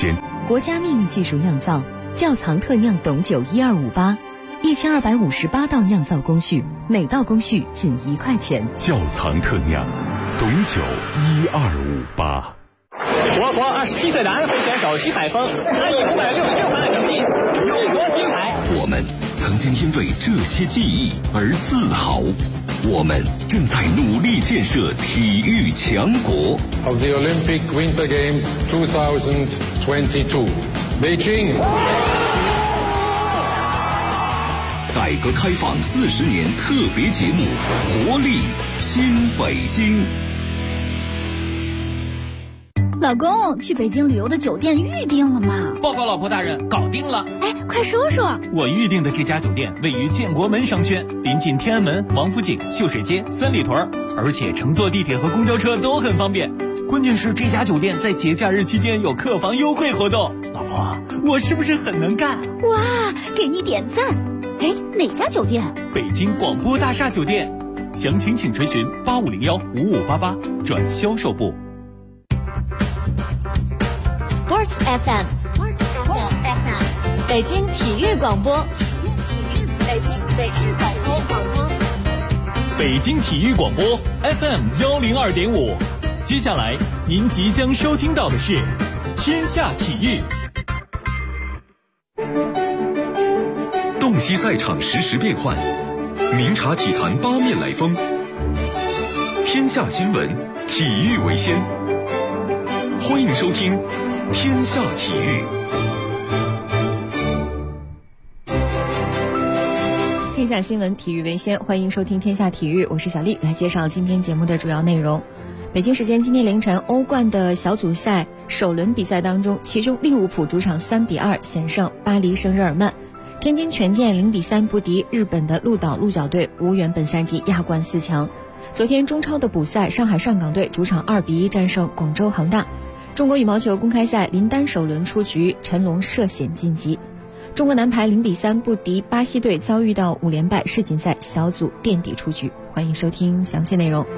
鲜。 国家秘密技术酿造，窖藏特酿董酒1258，1258道酿造工序，每道工序仅1块钱。 窖藏特酿董酒1258。 我国27岁的安徽选手徐海峰，他以566分的成绩勇夺金牌。 我们曾经因为这些记忆而自豪，我们正在努力建设体育强国。 Of the Olympic Winter Games 2022, Beijing。 改革开放40年特别节目，活力新北京。 老公，去北京旅游的酒店预定了吗？ 报告老婆大人，搞定了。 哎，快说说。 我预定的这家酒店位于建国门商圈，临近天安门、王府井、秀水街、三里屯，而且乘坐地铁和公交车都很方便。关键是这家酒店在节假日期间有客房优惠活动。老婆，我是不是很能干？ 哇，给你点赞。哎，哪家酒店？ 北京广播大厦酒店。详情请垂询85015588转销售部。 Sports FM， 北京体育广播，北京体育广播 FM 102.5。接下来您即将收听到的是天下体育。 洞悉赛场实时变幻，明察体坛八面来风。天下新闻，体育为先。欢迎收听天下体育。 天下新闻，体育为先，欢迎收听天下体育，我是小丽，来介绍今天节目的主要内容。北京时间今天凌晨，欧冠的小组赛首轮比赛当中，其中利物浦主场3-2险胜巴黎圣日耳曼，天津权健0-3不敌日本的鹿岛鹿角队，无缘本赛季亚冠4强。昨天中超的补赛，上海上港队主场2-1战胜广州恒大。中国羽毛球公开赛林丹首轮出局，陈龙涉险晋级。中国男排0-3不敌巴西队，遭遇到5连败，世锦赛小组垫底出局。欢迎收听详细内容。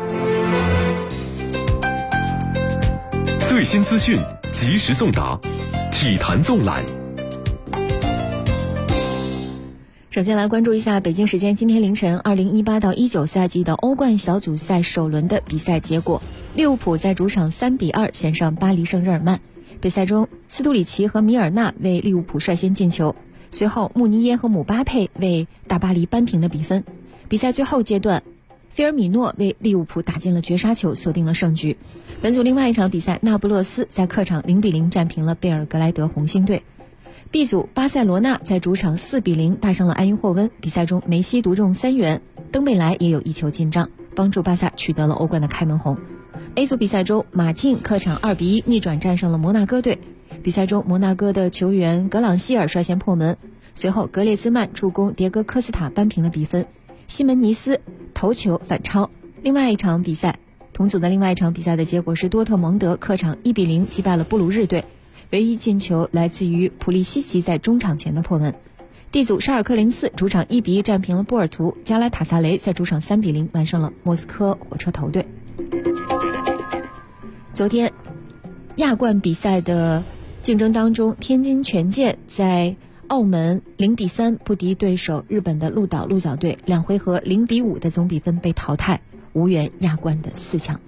最新资讯，及时送达，体坛纵览。 首先来关注一下北京时间今天凌晨2018到19赛季的欧冠小组赛首轮的比赛结果。利物浦在主场3-2险胜巴黎圣日耳曼。比赛中，斯图里奇和米尔纳为利物浦率先进球，随后穆尼耶和姆巴佩为大巴黎扳平了比分。比赛最后阶段，菲尔米诺为利物浦打进了绝杀球，锁定了胜局。本组另外一场比赛，那不勒斯在客场0-0战平了贝尔格莱德红星队。B 组，巴塞罗那在主场4-0大胜了埃因霍温，比赛中梅西独中3元，登贝莱也有1球进账，帮助巴萨取得了欧冠的开门红。A 组比赛中，马竞客场2-1逆转战胜了摩纳哥队，比赛中摩纳哥的球员格朗希尔率先破门，随后格列兹曼助攻迭戈科斯塔扳平了比分，西门尼斯头球反超。同组的另外一场比赛的结果是多特蒙德客场1-0击败了布鲁日队，唯一进球来自于普利西奇在中场前的破门。D 组，沙尔克04主场1-1战平了波尔图，加拉塔萨雷在主场3-0完胜了莫斯科火车头队。昨天亚冠比赛的竞争当中，天津权健在澳门0-3不敌对手日本的鹿岛鹿角队，2回合0-5的总比分被淘汰，无缘亚冠的4强。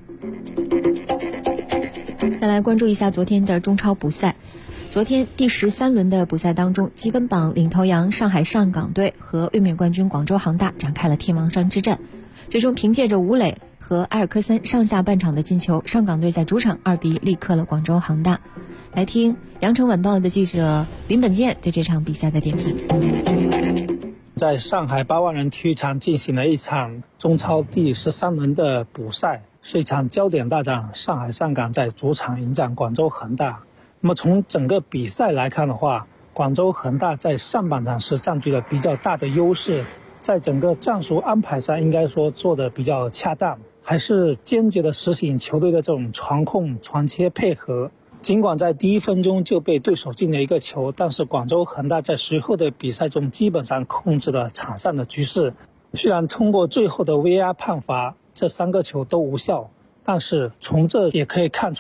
再来关注一下昨天的中超补赛。昨天第13轮的补赛当中，积分榜领头羊上海上港队和卫冕冠军广州恒大展开了天王山之战，最终凭借着吴磊和埃尔克森上下半场的进球，上港队在主场2-1力克了广州恒大。来听羊城晚报的记者林本健对这场比赛的点评。 在上海8万人体育场进行了一场中超第13轮的补赛，是一场焦点大战，上海上港在主场迎战广州恒大。那么从整个比赛来看的话，广州恒大在上半场是占据了比较大的优势，在整个战术安排上应该说做得比较恰当，还是坚决的实行球队的这种传控传切配合。尽管在第1分钟就被对手进了1个球，但是广州恒大在随后的比赛中基本上控制了场上的局势。虽然通过最后的 VAR 判罚这3个球都无效，但是从这也可以看出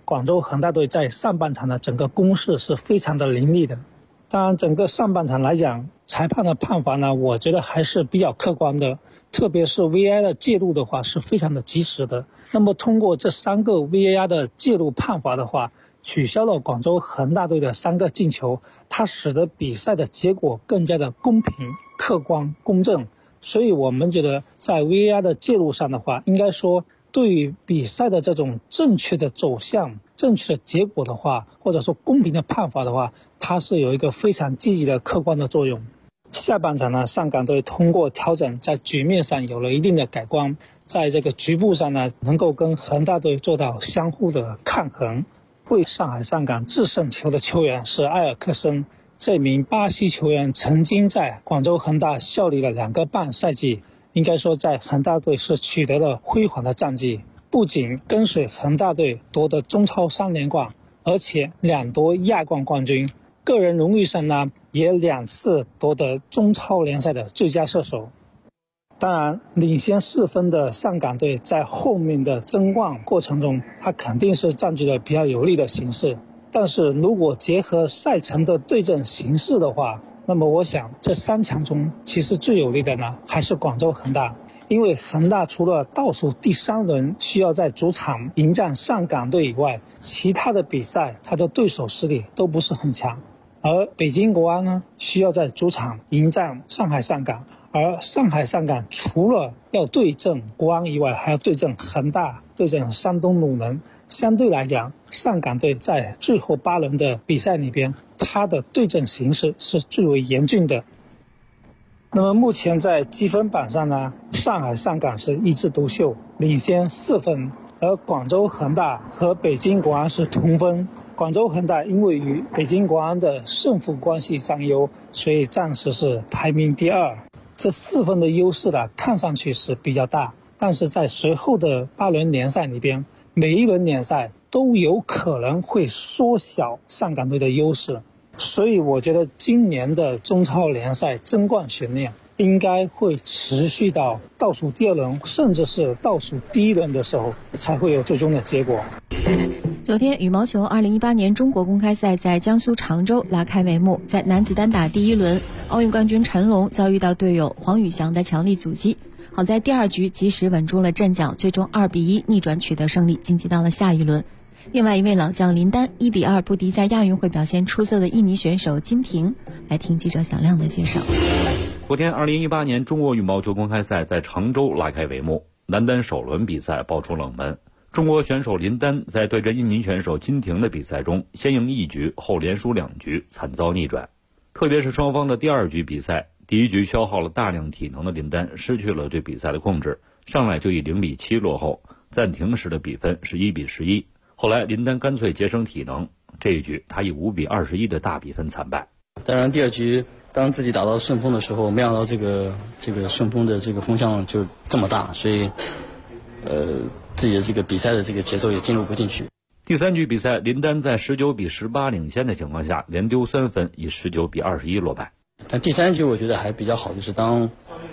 广州恒大队在上半场的整个攻势是非常的凌厉的。当然整个上半场来讲，裁判的判罚呢，我觉得还是比较客观的，特别是 VAR 的介入的话是非常的及时的。那么通过这3个 VAR 的介入判罚的话，取消了广州恒大队的3个进球，它使得比赛的结果更加的公平、客观、公正。所以我们觉得在 VAR 的介入上的话，应该说对于比赛的这种正确的走向、正确的结果的话，或者说公平的判罚的话，它是有一个非常积极的客观的作用。下半场呢，上港队通过调整在局面上有了一定的改观，在这个局部上呢，能够跟恒大队做到相互的抗衡。为上海上港制胜球的球员是埃尔克森，这名巴西球员曾经在广州恒大效力了2个半赛季，应该说在恒大队是取得了辉煌的战绩，不仅跟随恒大队夺得中超3连冠，而且2夺亚冠冠军，个人荣誉上呢也2次夺得中超联赛的最佳射手。当然领先4分的上港队在后面的争冠过程中，他肯定是占据了比较有利的形势，但是如果结合赛程的对阵形势的话，那么我想这3强中其实最有利的呢还是广州恒大。因为恒大除了倒数第3轮需要在主场迎战上港队以外，其他的比赛他的对手实力都不是很强。而北京国安呢，需要在主场迎战上海上港，而上海上港除了要对阵国安以外，还要对阵恒大、对阵山东鲁能。相对来讲，上港队在最后8轮的比赛里边，他的对阵形势是最为严峻的。那么目前在积分榜上呢，上海上港是一枝独秀，领先4分，而广州恒大和北京国安是同分。广州恒大因为与北京国安的胜负关系占优，所以暂时是排名第2。这4分的优势呢，看上去是比较大，但是在随后的8轮联赛里边，每一轮联赛都有可能会缩小上港队的优势。所以我觉得今年的中超联赛争冠悬念应该会持续到倒数第2轮，甚至是倒数第1轮的时候才会有最终的结果。 昨天羽毛球2018年中国公开赛在江苏常州拉开帷幕，在男子单打第1轮，奥运冠军陈龙遭遇到队友黄宇翔的强力阻击，好在第2局及时稳住了阵脚，最终2-1逆转取得胜利，晋级到了下一轮。另外一位老将林丹1-2不敌在亚运会表现出色的印尼选手金廷。来听记者响亮的介绍。 昨天2018年中国羽毛球公开赛在常州拉开帷幕，男单首轮比赛爆出冷门。中国选手林丹在对阵印尼选手金廷的比赛中，先赢1局后连输2局，惨遭逆转。特别是双方的第2局比赛，第1局消耗了大量体能的林丹失去了对比赛的控制，上来就以0-7落后，暂停时的比分是1-11。后来林丹干脆节省体能，这一局他以5-21的大比分惨败。 当然第2局当自己打到顺风的时候，没想到这个顺风的这个风向就这么大，所以自己的这个比赛的这个节奏也进入不进去。 第3局比赛，林丹在19-18领先的情况下连丢3分，以19-21落败。 但第3局我觉得还比较好，就是当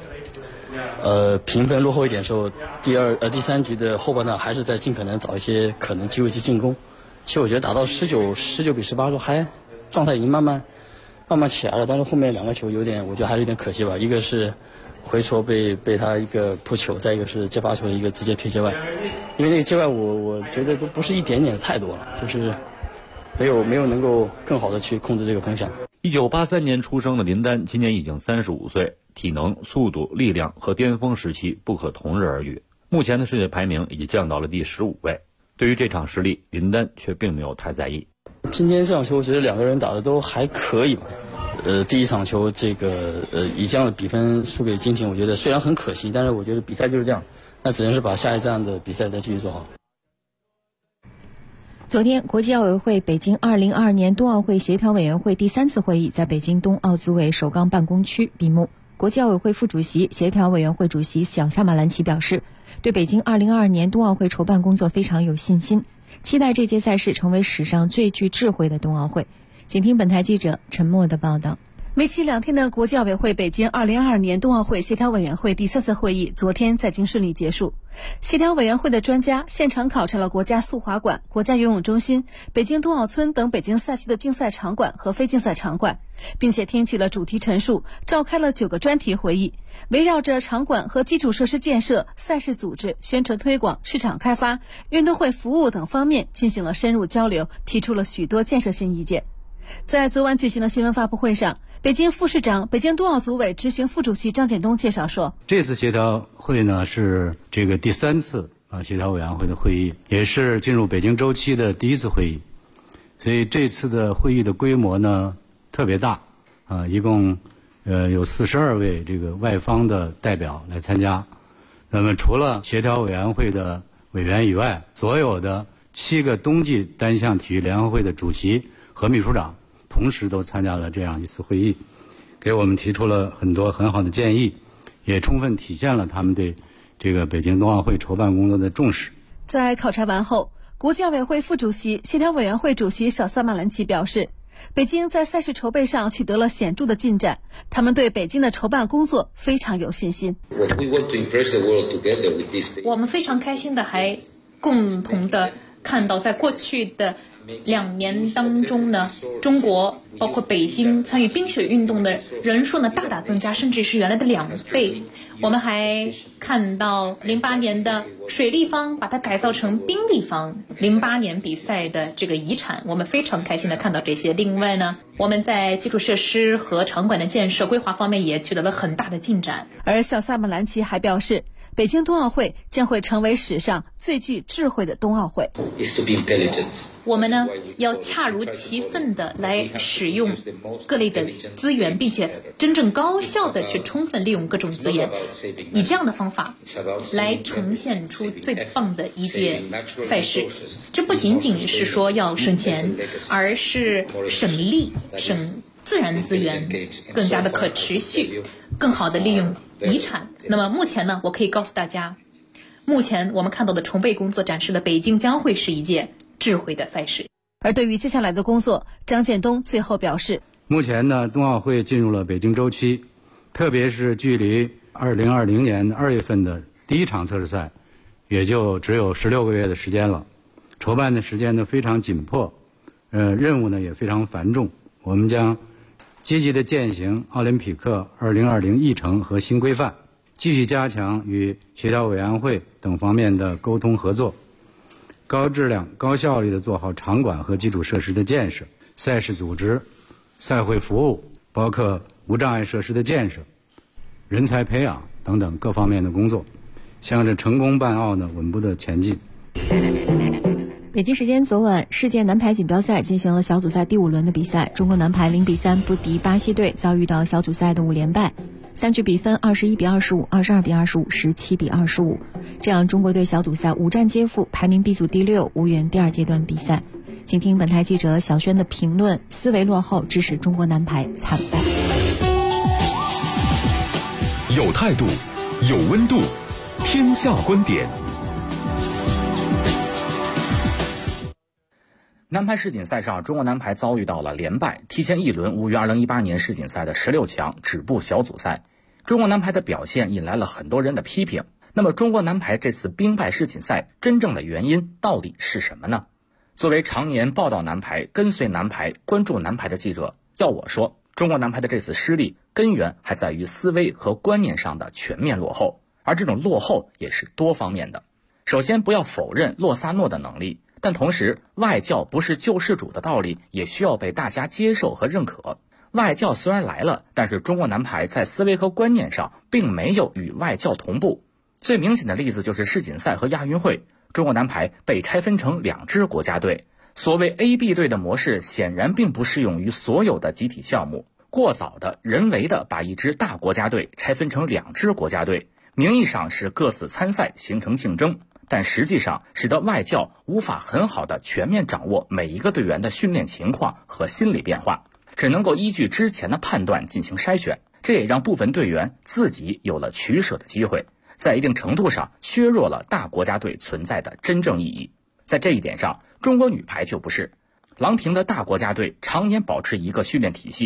评分落后一点的时候，第3局的后半段还是在尽可能找一些可能机会去进攻。其实我觉得打到19-18时候还状态已经慢慢起来了，但是后面2个球我觉得还是有点可惜吧。一个是回戳被他一个扑球，再一个是接发球的一个直接推界外，因为那个界外我觉得都不是一点点太多了，就是没有能够更好的去控制这个风向。 1983年出生的林丹今年已经35岁，体能、速度、力量和巅峰时期不可同日而语。目前的世界排名已降到了第15位。对于这场失利，林丹却并没有太在意。 今天这场球我觉得2个人打的都还可以吧。第1场球以这样的比分输给金廷，我觉得虽然很可惜，但是我觉得比赛就是这样，那只能是把下一站的比赛再继续做好。 昨天，国际奥委会北京2022年冬奥会协调委员会第3次会议在北京冬奥组委首钢办公区闭幕。国际奥委会副主席、协调委员会主席小萨马兰奇表示，对北京2022年冬奥会筹办工作非常有信心，期待这届赛事成为史上最具智慧的冬奥会。请听本台记者陈默的报道。 为期2天的国际奥委会北京2022年冬奥会协调委员会第3次会议昨天在京顺利结束。协调委员会的专家现场考察了国家速滑馆、国家游泳中心、北京冬奥村等北京赛区的竞赛场馆和非竞赛场馆，并且听取了主题陈述，召开了9个专题会议，围绕着场馆和基础设施建设、赛事组织、宣传推广、市场开发、运动会服务等方面进行了深入交流，提出了许多建设性意见。在昨晚举行的新闻发布会上，北京副市长、北京冬奥组委执行副主席张建东介绍说， 这次协调会呢是这个第3次协调委员会的会议，也是进入北京周期的第1次会议，所以这次的会议的规模呢特别大一共有42位这个外方的代表来参加。那么除了协调委员会的委员以外，所有的7个冬季单项体育联合会的主席和秘书长同时都参加了这样一次会议，给我们提出了很多很好的建议，也充分体现了他们对这个北京冬奥会筹办工作的重视。 在考察完后，国际奥委会副主席、协调委员会主席小萨马兰奇表示，北京在赛事筹备上取得了显著的进展，他们对北京的筹办工作非常有信心。 我们非常开心的还共同的看到，在过去的2年当中呢，中国包括北京参与冰雪运动的人数呢大大增加，甚至是原来的2倍。我们还看到08年的水立方把它改造成冰立方，08年比赛的这个遗产，我们非常开心的看到这些。另外呢，我们在基础设施和场馆的建设规划方面也取得了很大的进展。 而小萨马兰奇还表示，北京冬奥会将会成为史上最具智慧的冬奥会。 我们呢要恰如其分的来使用各类的资源，并且真正高效的去充分利用各种资源，以这样的方法来呈现出最棒的一届赛事。这不仅仅是说要省钱，而是省力、省自然资源，更加的可持续，更好的利用遗产。那么目前呢，我可以告诉大家，目前我们看到的筹备工作展示了北京将会是一届智慧的赛事。 而对于接下来的工作，张建东最后表示， 目前呢，冬奥会进入了北京周期，特别是距离2020年2月份的第1场测试赛也就只有16个月的时间了，筹办的时间呢非常紧迫，任务呢也非常繁重。我们将积极地践行奥林匹克2020议程和新规范，继续加强与协调委员会等方面的沟通合作，高质量、高效率地做好场馆和基础设施的建设、赛事组织、赛会服务，包括无障碍设施的建设、人才培养等等各方面的工作，向着成功办奥呢稳步的前进。 北京时间昨晚，世界男排锦标赛进行了小组赛第5轮的比赛，中国男排0比3不敌巴西队，遭遇到小组赛的5连败，3局比分21比25、22比25、17比25，这样中国队小组赛5战皆负，排名 B 组第6，无缘第2阶段比赛。请听本台记者小轩的评论：思维落后致使中国男排惨败。 有态度，有温度，天下观点。 男排世锦赛上，中国男排遭遇到了连败，提前1轮无于2018年世锦赛的16强，止步小组赛。中国男排的表现引来了很多人的批评。那么中国男排这次兵败世锦赛真正的原因到底是什么呢？作为常年报道男排、跟随男排、关注男排的记者，要我说，中国男排的这次失利根源还在于思维和观念上的全面落后，而这种落后也是多方面的。首先，不要否认洛萨诺的能力，但同时，外教不是救世主的道理也需要被大家接受和认可。外教虽然来了，但是中国男排在思维和观念上并没有与外教同步。最明显的例子就是世锦赛和亚运会，中国男排被拆分成2支国家队。所谓 A、B 队的模式显然并不适用于所有的集体项目，过早的人为的把一支大国家队拆分成2支国家队，名义上是各自参赛形成竞争，但实际上使得外教无法很好的全面掌握每一个队员的训练情况和心理变化，只能够依据之前的判断进行筛选，这也让部分队员自己有了取舍的机会，在一定程度上削弱了大国家队存在的真正意义。在这一点上，中国女排就不是。郎平的大国家队常年保持一个训练体系，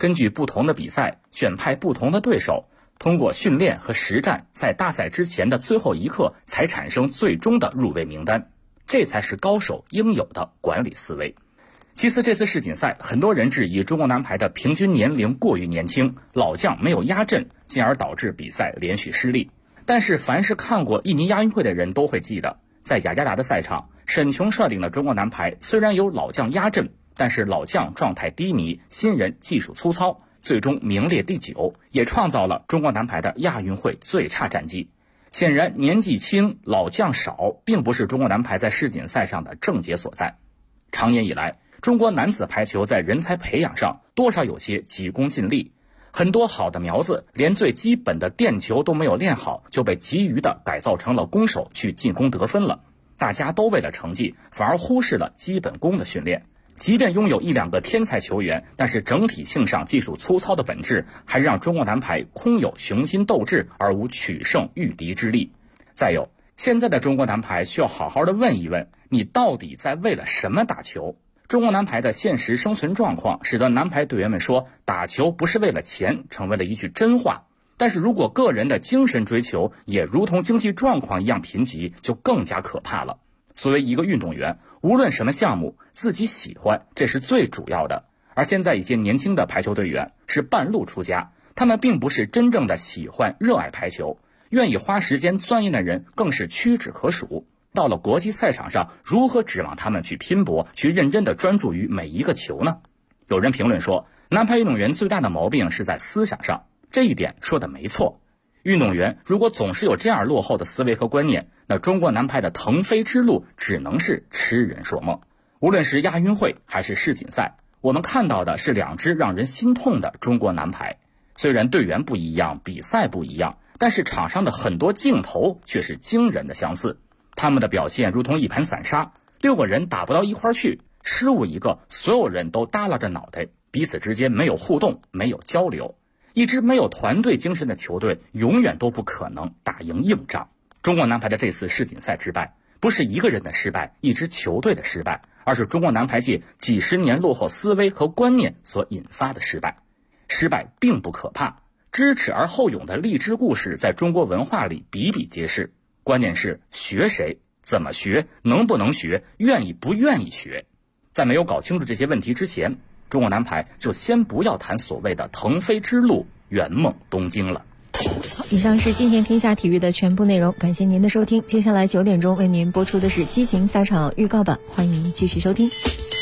根据不同的比赛选派不同的对手，通过训练和实战，在大赛之前的最后一刻才产生最终的入围名单，这才是高手应有的管理思维。其次，这次世锦赛很多人质疑中国男排的平均年龄过于年轻，老将没有压阵，进而导致比赛连续失利。但是凡是看过印尼亚运会的人都会记得，在雅加达的赛场，沈琼率领的中国男排虽然有老将压阵，但是老将状态低迷，新人技术粗糙，最终名列第9，也创造了中国男排的亚运会最差战绩。显然年纪轻老将少并不是中国男排在世锦赛上的症结所在。长年以来，中国男子排球在人才培养上多少有些急功近利，很多好的苗子连最基本的垫球都没有练好，就被急于的改造成了攻手去进攻得分了。大家都为了成绩，反而忽视了基本功的训练。即便拥有1、2个天才球员，但是整体性上技术粗糙的本质，还是让中国男排空有雄心斗志而无取胜御敌之力。再有，现在的中国男排需要好好的问一问，你到底在为了什么打球？中国男排的现实生存状况使得男排队员们说，打球不是为了钱，成为了一句真话。但是如果个人的精神追求也如同经济状况一样贫瘠，就更加可怕了。作为一个运动员，无论什么项目，自己喜欢，这是最主要的。而现在一些年轻的排球队员是半路出家，他们并不是真正的喜欢热爱排球，愿意花时间钻研的人更是屈指可数。到了国际赛场上，如何指望他们去拼搏，去认真的专注于每一个球呢？有人评论说，男排运动员最大的毛病是在思想上，这一点说的没错。运动员如果总是有这样落后的思维和观念，那中国男排的腾飞之路只能是痴人说梦。无论是亚运会还是世锦赛，我们看到的是2支让人心痛的中国男排。虽然队员不一样，比赛不一样，但是场上的很多镜头却是惊人的相似。他们的表现如同一盘散沙，6个人打不到一块去，失误一个，所有人都耷拉着脑袋，彼此之间没有互动，没有交流。一支没有团队精神的球队永远都不可能打赢硬仗。中国男排的这次世锦赛失败，不是一个人的失败，一支球队的失败，而是中国男排界几十年落后思维和观念所引发的失败。失败并不可怕，知耻而后勇的励志故事在中国文化里比比皆是。关键是学谁，怎么学，能不能学，愿意不愿意学。在没有搞清楚这些问题之前，中国男排就先不要谈所谓的腾飞之路，圆梦东京了。 以上是今天天下体育的全部内容，感谢您的收听。接下来9点钟为您播出的是激情赛场预告版，欢迎继续收听。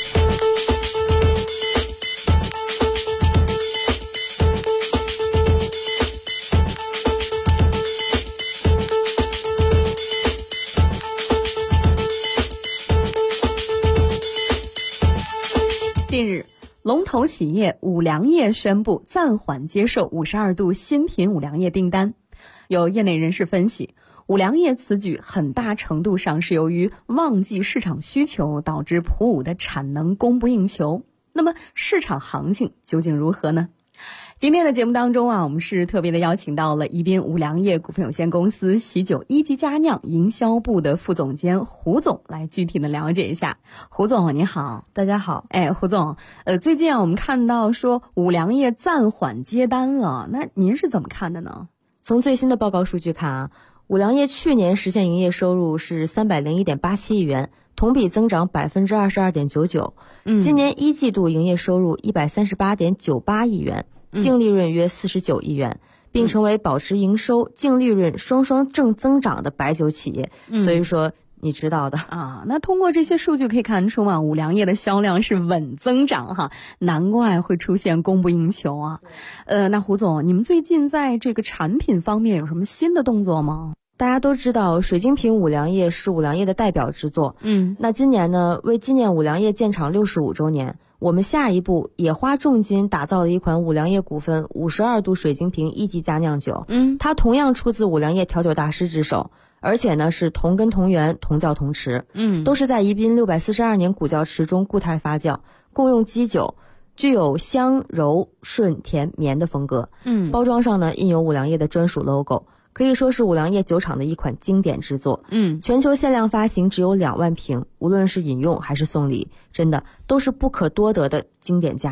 近日，龙头企业五粮液宣布暂缓接受52度新品五粮液订单。有业内人士分析，五粮液此举很大程度上是由于旺季市场需求导致普五的产能供不应求。那么市场行情究竟如何呢？今天的节目当中我们是特别的邀请到了宜宾五粮液股份有限公司喜酒一级佳酿营销部的副总监胡总来具体的了解一下。胡总您好。 大家好。 胡总，最近我们看到说五粮液暂缓接单了，那您是怎么看的呢？ 从最新的报告数据看五粮液去年实现营业收入是301.87亿元，同比增长22.99%。今年一季度营业收入138.98亿元，净利润约49亿元，并成为保持营收、净利润双双正增长的白酒企业。所以说你知道的那通过这些数据可以看出五粮液的销量是稳增长哈，难怪会出现供不应求啊。那胡总，你们最近在这个产品方面有什么新的动作吗？ 大家都知道水晶瓶五粮液是五粮液的代表之作。那今年呢，为纪念五粮液建厂65周年，我们下一步也花重金打造了一款五粮液股份52度水晶瓶一级佳酿酒。它同样出自五粮液调酒大师之手，而且呢是同根同源同窖同池，都是在宜宾642年古窖池中固态发酵，共用基酒，具有香柔顺甜绵的风格。包装上呢印有五粮液的专属 logo， 可以说是五粮液酒厂的一款经典之作。全球限量发行只有2万瓶，无论是饮用还是送礼，真的都是不可多得的经典佳酿。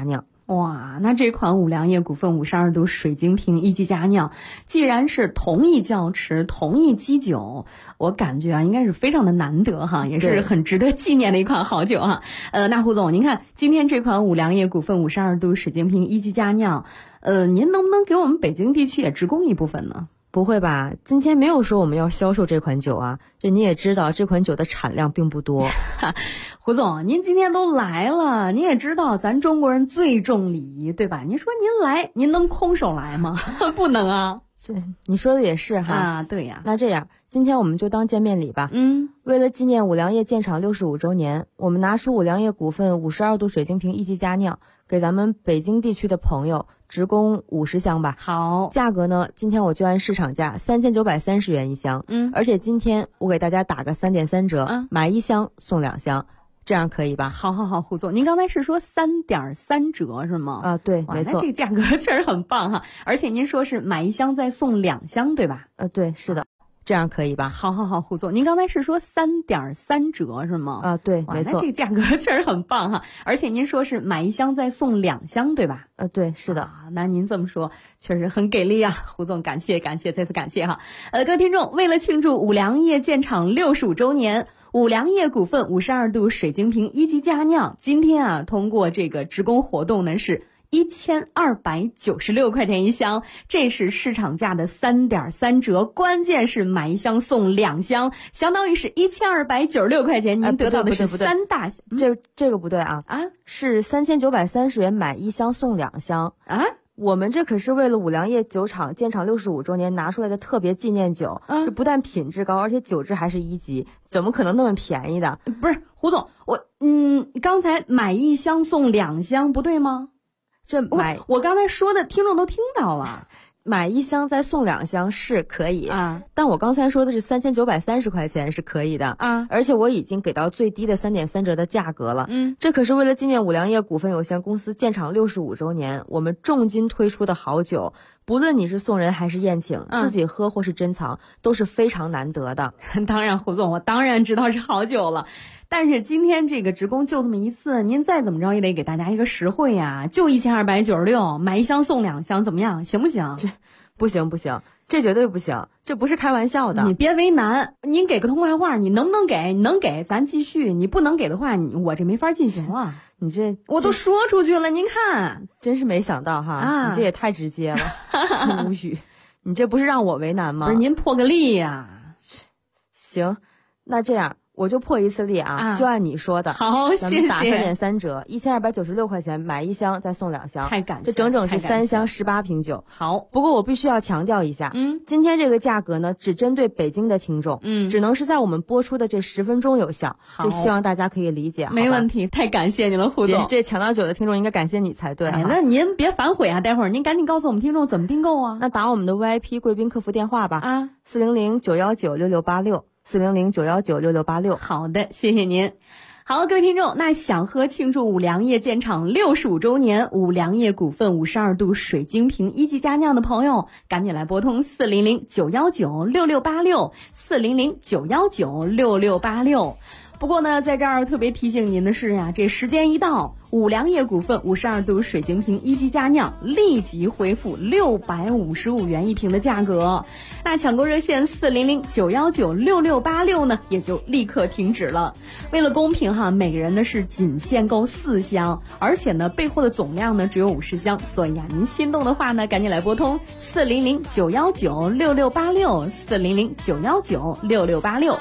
哇，那这款五粮液股份52度水晶瓶一级佳酿，既然是同一窖池、同一基酒，我感觉应该是非常的难得哈，也是很值得纪念的一款好酒哈。那胡总，您看今天这款五粮液股份52度水晶瓶一级佳酿，您能不能给我们北京地区也直供一部分呢？ 不会吧，今天没有说我们要销售这款酒啊，这你也知道这款酒的产量并不多。 胡总，您今天都来了，你也知道咱中国人最重礼仪，对吧？您说您来，您能空手来吗？不能啊。 你说的也是哈。 啊，对呀。 那这样，今天我们就当见面礼吧。为了纪念五粮液建厂65周年，我们拿出五粮液股份52度水晶瓶一级佳酿，给咱们北京地区的朋友直供50箱吧。 好， 价格呢，今天我就按市场价3930元一箱。而且今天我给大家打个3.3折，买1箱送2箱。这样可以吧？ 好，胡总，您刚才是说3.3折是吗？ 啊，对，没错。 那这个价格确实很棒哈，而且您说是买1箱再送2箱，对吧？ 对，是的。这样可以吧？ 好，胡总，您刚才是说3.3折是吗？ 啊，对，没错。 那这个价格确实很棒哈，而且您说是买1箱再送2箱，对吧？ 对，是的。 那您这么说确实很给力啊，胡总，感谢，再次感谢哈。各位听众，为了庆祝五粮液建厂65周年，五粮液股份52度水晶瓶一级佳酿，今天通过这个直供活动呢是1296块钱一箱，这是市场价的3.3折，关键是买1箱送2箱，相当于是1296块钱，您得到的是3大箱。 这个不对啊，是3930元买1箱送2箱啊。我们这可是为了五粮液酒厂建厂65周年拿出来的特别纪念酒，这不但品质高，而且酒质还是1级，怎么可能那么便宜的？ 不是，胡总，刚才买1箱送2箱不对吗？我刚才说的听众都听到了， 买1箱再送2箱是可以啊，但我刚才说的是3930块钱是可以的啊，而且我已经给到最低的3.3折的价格了。这可是为了纪念五粮液股份有限公司建厂65周年，我们重金推出的好酒，不论你是送人还是宴请，自己喝或是珍藏，都是非常难得的。 当然，胡总，我当然知道是好酒了。但是今天这个直供就这么一次，您再怎么着也得给大家一个实惠呀，就1296，买1箱送2箱，怎么样？行不行？ 这不行，这绝对不行，这不是开玩笑的。 你别为难，您给个痛快话，你能不能给？你能给咱继续，你不能给的话，我这没法进行了。 你这我都说出去了，您看， 真是没想到哈，你这也太直接了，无语。你这不是让我为难吗？ 不是，您破个例呀。 行，那这样。我就破一次例啊，就按你说的。 好，谢谢。 咱们打3.3折，1296块钱买1箱再送2箱， 太感谢， 这整整是3箱18瓶酒。 好， 不过我必须要强调一下，今天这个价格呢，只针对北京的听众，只能是在我们播出的这10分钟有效。这希望大家可以理解。 没问题，太感谢你了，胡总。 这抢到酒的听众应该感谢你才对。 那您别反悔啊，待会儿您赶紧告诉我们听众怎么订购啊。 那打我们的 VIP 贵宾客服电话吧，400-919-6686。400-919-6686。 好的，谢谢您。好，各位听众，那想喝庆祝五粮液建厂65周年五粮液股份52度水晶瓶一级佳酿的朋友，赶紧来拨通400-919-6686 400-919-6686。不过呢，在这儿特别提醒您的是呀，这时间一到，五粮液股份52度水晶瓶一级佳酿立即恢复655元一瓶的价格。那抢购热线400-919-6686呢，也就立刻停止了。为了公平哈，每个人呢是仅限购4箱，而且呢备货的总量呢只有50箱，所以您心动的话呢，赶紧来拨通400-919-6686 400-919-6686。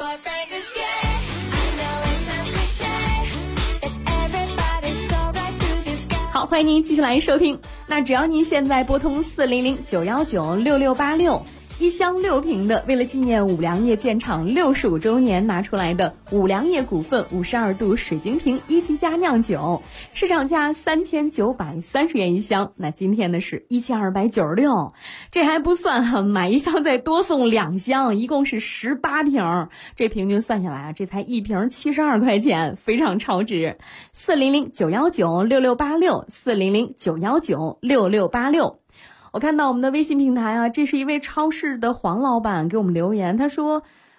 好，欢迎您继续来收听。那只要您现在拨通400-919-6686，一箱6瓶的，为了纪念五粮液建厂65周年拿出来的五粮液股份52度水晶瓶一级佳酿酒，市场价3930元一箱，那今天呢是1296，这还不算哈，买1箱再多送2箱，一共是18瓶，这平均算下来啊，这才1瓶72块钱，非常超值。400-919-6686 400-919-6686。我看到我们的微信平台啊，这是一位超市的黄老板给我们留言，他说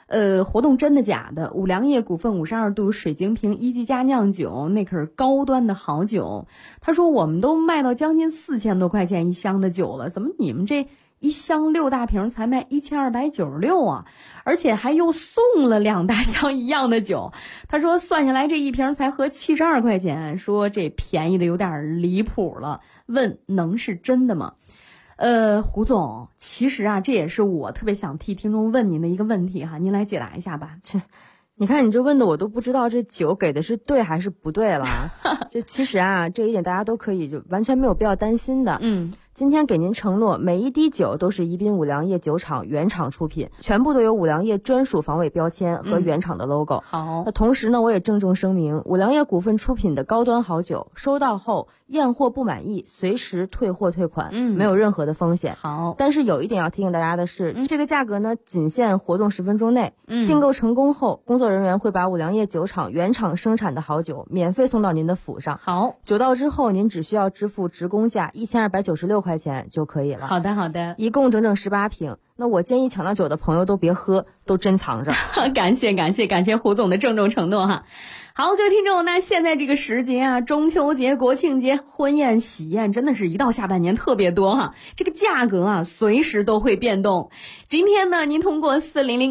活动真的假的？五粮液股份52度水晶瓶一级佳酿酒，那可是高端的好酒。他说我们都卖到将近4000多块钱一箱的酒了，怎么你们这一箱6大瓶才卖1296啊？而且还又送了2大箱一样的酒。他说算下来这一瓶才合72块钱，说这便宜的有点离谱了，问能是真的吗？胡总，其实啊，这也是我特别想替听众问您的一个问题哈，您来解答一下吧。 你看你这问的我都不知道这酒给的是对还是不对了。这其实啊，这一点大家都可以就完全没有必要担心的。今天给您承诺，每一滴酒都是宜宾五粮液酒厂原厂出品，全部都有五粮液专属防伪标签和原厂的 logo。 好， 那同时呢，我也郑重声明，五粮液股份出品的高端好酒，收到后验货不满意，随时退货退款，没有任何的风险。 好， 但是有一点要提醒大家的是，这个价格呢，仅限活动10分钟内。订购成功后，工作人员会把五粮液酒厂原厂生产的好酒免费送到您的府上。 好， 酒到之后，您只需要支付职工价1296块钱就可以了。 好的，好的， 一共整整18瓶。那我建议抢到酒的朋友都别喝，都珍藏着。 感谢胡总的郑重承诺哈。好，各位听众，那现在这个时节啊，中秋节、国庆节、婚宴、喜宴，真的是一到下半年特别多哈。这个价格啊，随时都会变动。今天呢，您通过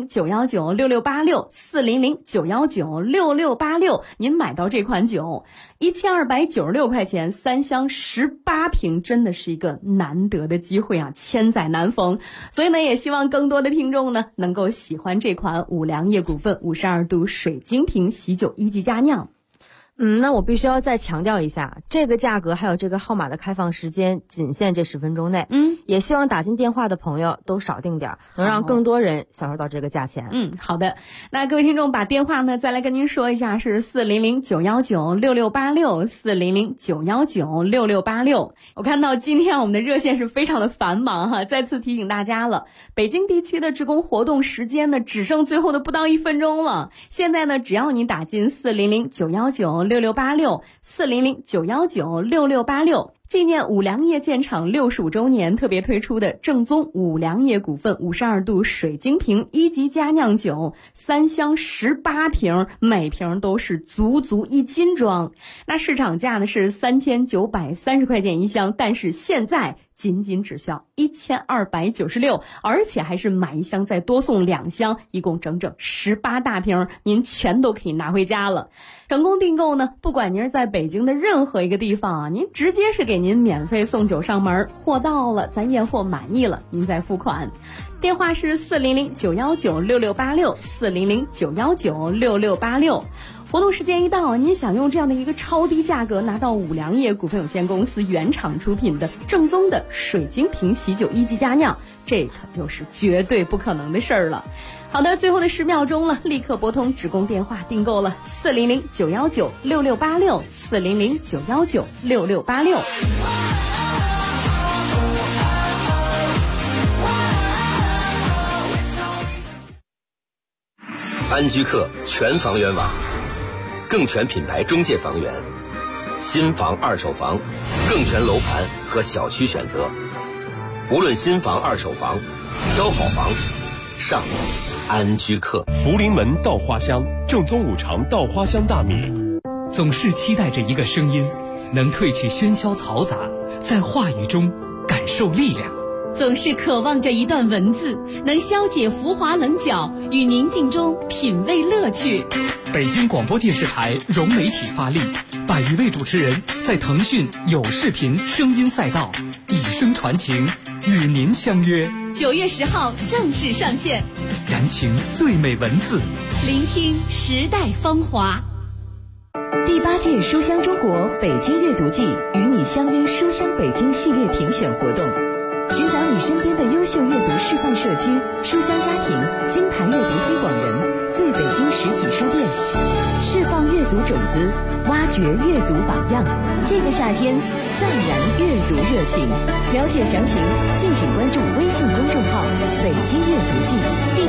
400-919-6686，400-919-6686，您买到这款酒，1296块钱，3箱18瓶，真的是一个难得的机会啊，千载难逢。所以呢，也希望更多的听众呢，能够喜欢这款五粮液股份52度水晶瓶喜酒一级佳酿。 那我必须要再强调一下，这个价格还有这个号码的开放时间仅限这10分钟内。也希望打进电话的朋友都少订点，能让更多人享受到这个价钱。 好的。那各位听众把电话呢再来跟您说一下，是400-919-6686，400-919-6686。我看到今天我们的热线是非常的繁忙哈，再次提醒大家了，北京地区的职工活动时间呢只剩最后的不到1分钟了。现在呢，只要你打进400-919-6686，400-919-6686，纪念五粮液建厂65周年特别推出的正宗五粮液股份52度水晶瓶一级佳酿酒，3箱18瓶，每瓶都是足1斤装。那市场价呢是3930块钱一箱，但是现在仅只需要1296，而且还是买一箱再多送2箱，一共整整18大瓶，您全都可以拿回家了。成功订购呢，不管您是在北京的任何一个地方啊，您直接是给您免费送酒上门，货到了咱验货满意了您再付款。电话是400-919-6686，400-919-6686。活动时间一到，您想用这样的一个超低价格拿到五粮液股份有限公司原厂出品的正宗的水晶瓶喜酒一级佳酿，这可就是绝对不可能的事儿了。好的，最后的10秒钟了，立刻拨通职工电话订购了400-919-6686，400-919-6686。 安居客全房源网，更全品牌中介房源，新房二手房，更全楼盘和小区选择。无论新房二手房，挑好房上安居客。 福临门稻花香，正宗五常稻花香大米。 总是期待着一个声音，能褪去喧嚣嘈杂，在话语中感受力量。 总是渴望着一段文字，能消解浮华棱角，与宁静中品味乐趣。 北京广播电视台融媒体发力，100余位主持人在腾讯有视频声音赛道以声传情，与您相约。 9月10号正式上线， 燃情最美文字， 聆听时代芳华。 第8届书香中国北京阅读季与你相约书香北京系列评选活动，寻找你身边的优秀阅读示范社区、书香家庭、金牌阅读推广人、最北京实体书店，释放阅读种子，挖掘阅读榜样。这个夏天，暂燃阅读热情。了解详情，敬请关注微信公众号“北京阅读季”。